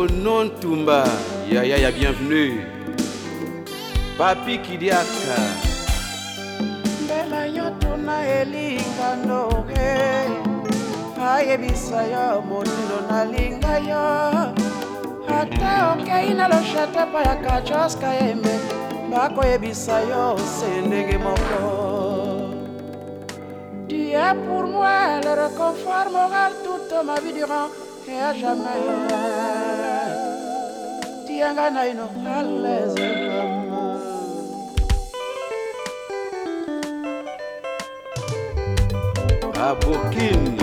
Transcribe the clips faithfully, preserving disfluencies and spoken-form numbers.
Tonon Tumba, Yaya ya bienvenue. Papi Kidiaka. Mbela nyoto na elinga ndoge ayebisa yo motindo na linga yo ata okei na loshete pa ya kachoska yeme bakoyebisa yo se ndenge moko. Tu es pour moi le réconfort moral toute ma vie durant et à jamais. Tianga na ino à l'aise maman. Abokini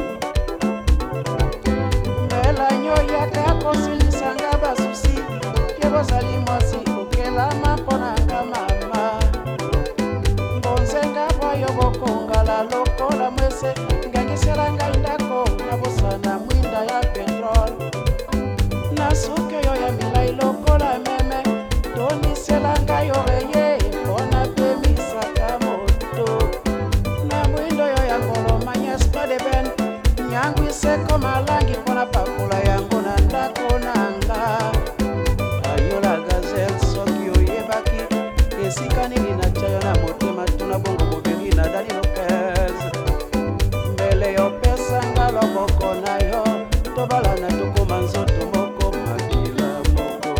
Mbela nyoya kako silisanga basusi Yebo sali mwasi okelama ponanga mama Mbonzenga boyo bokongala lokola mwese Ngangiselanga indako nabosana mwinda ya petrol Nasuke yo ya milai lokola meme Toni selanga yoreye Pona pemisaka moto Na mwindo yo ya ngolo manyes pa de ben Nyangu iseko malangi pona pakula yango na ndako nanga Ayola gazel soki oyebaki Esika nini na chayo na motema tuna bongo bobeli na dali lokez Mbele yo pesa ngalo moko na yo Tobala na toko manzoto moko makila moko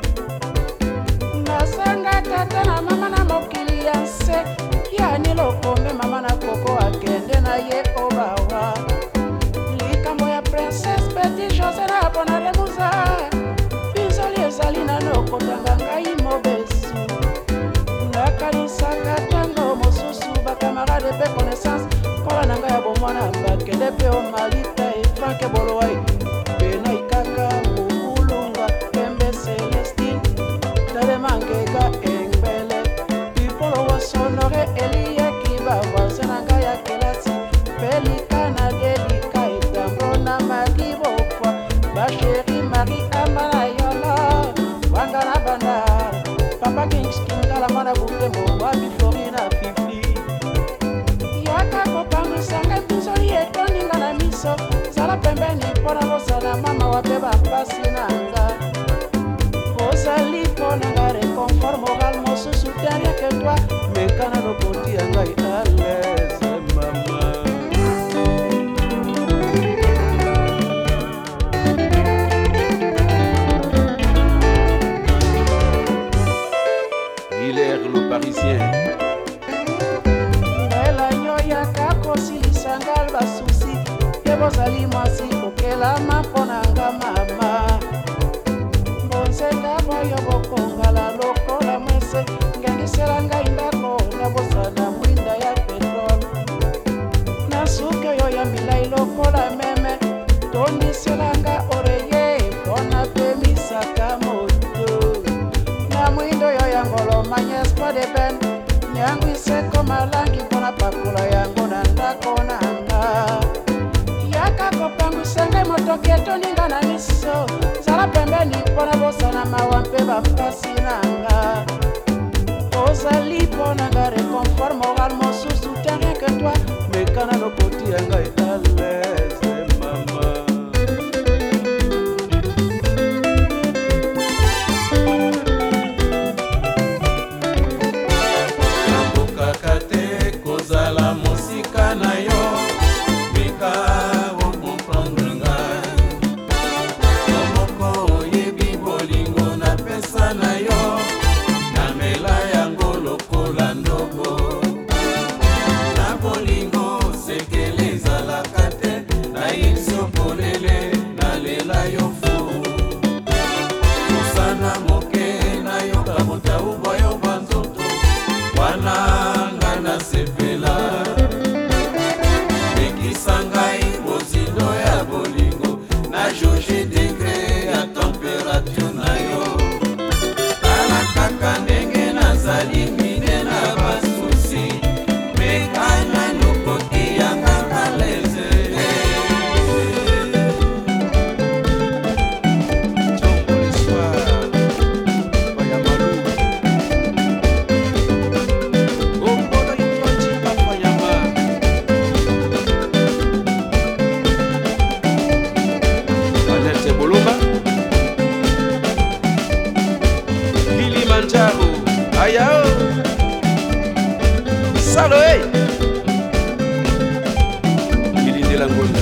Nasanga tata na mama na mokili ya nse Yani lokome mama na koko akende na ye obawa Likambo ya princess Betty Jose na bona de muza Bizoli ezali na noko tanga ngai mobesu Nakanisaka tango mosusu bakamarade pe connaissance Kola na ngai ya bomwana bakende pe o malita e franke bolowai Pena ikaka mubulunga pembe Celestine Tade mangeka engbele Pipolo wa sonore elie kiba wazenanga ya kelasi Pelika na delika itambro na magibo kwa Basheri Marie Amana yola Wanga na banda Papa Kings Kingala mana butembo Wabi Florina Fifi Yaka kopangu sanga mpizoli etoninga na miso Zala pembeni pona losa na mama wabeba pasi nanga Ozali pona nga réconfort moral mosusu derrière que toi Mekana no poti ya ngai à l'aise maman Hilaire le Parisien. Mbela nyoya kako silisangal basusi Yebozali mwasi okelama ponanga mama Mbonzenga boyo bokongala lokola mwese Ngangiselanga indako nabosana mwinda ya petrol Nasuke yo ya milai lokola meme Toniselanga oreye pona pemisaka moto Na mwindo yo ya ngolo manyes pa de ben Nyangu iseko malangi pona pakula yango na ndako nanga Yaka kopangu senge motoki etoninga na miso Zala pembeni pona bosana mawampe bapasi nanga Ozali pona nga réconfort moral mosusu terien que toi Mekana no poti ya ngai à l'aise maman. Nakokaka te kozala mosika na yo Mika okomprendre ngai Omoko oyebi bolingo na pesa na yo Namela yango lokola ndobo Na bolingo sekele ezala Ngunda.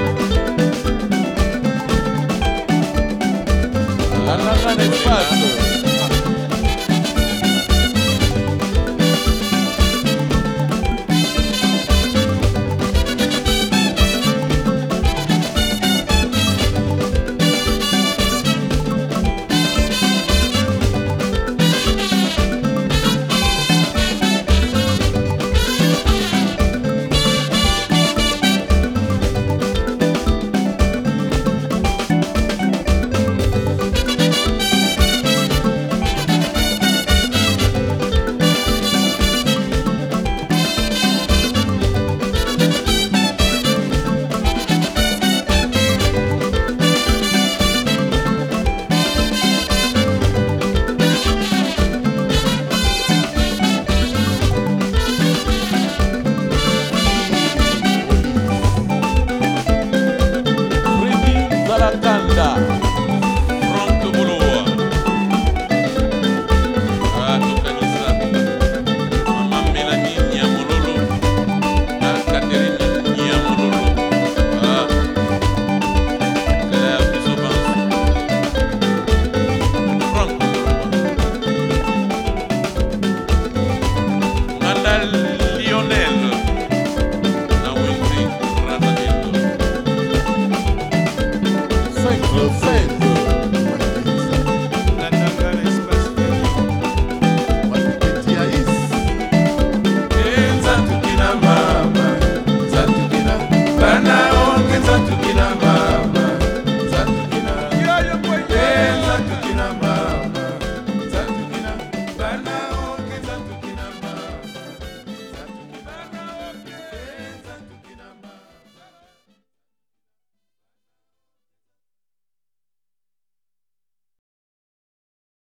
Espaço.